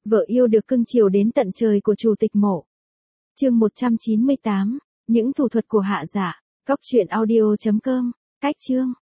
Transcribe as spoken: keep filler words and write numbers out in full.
Vợ yêu được cưng chiều đến tận trời của chủ tịch mộ. Chương một trăm chín mươi tám, những thủ thuật của hạ giả. Góc truyện audio chấm com. Cách chương.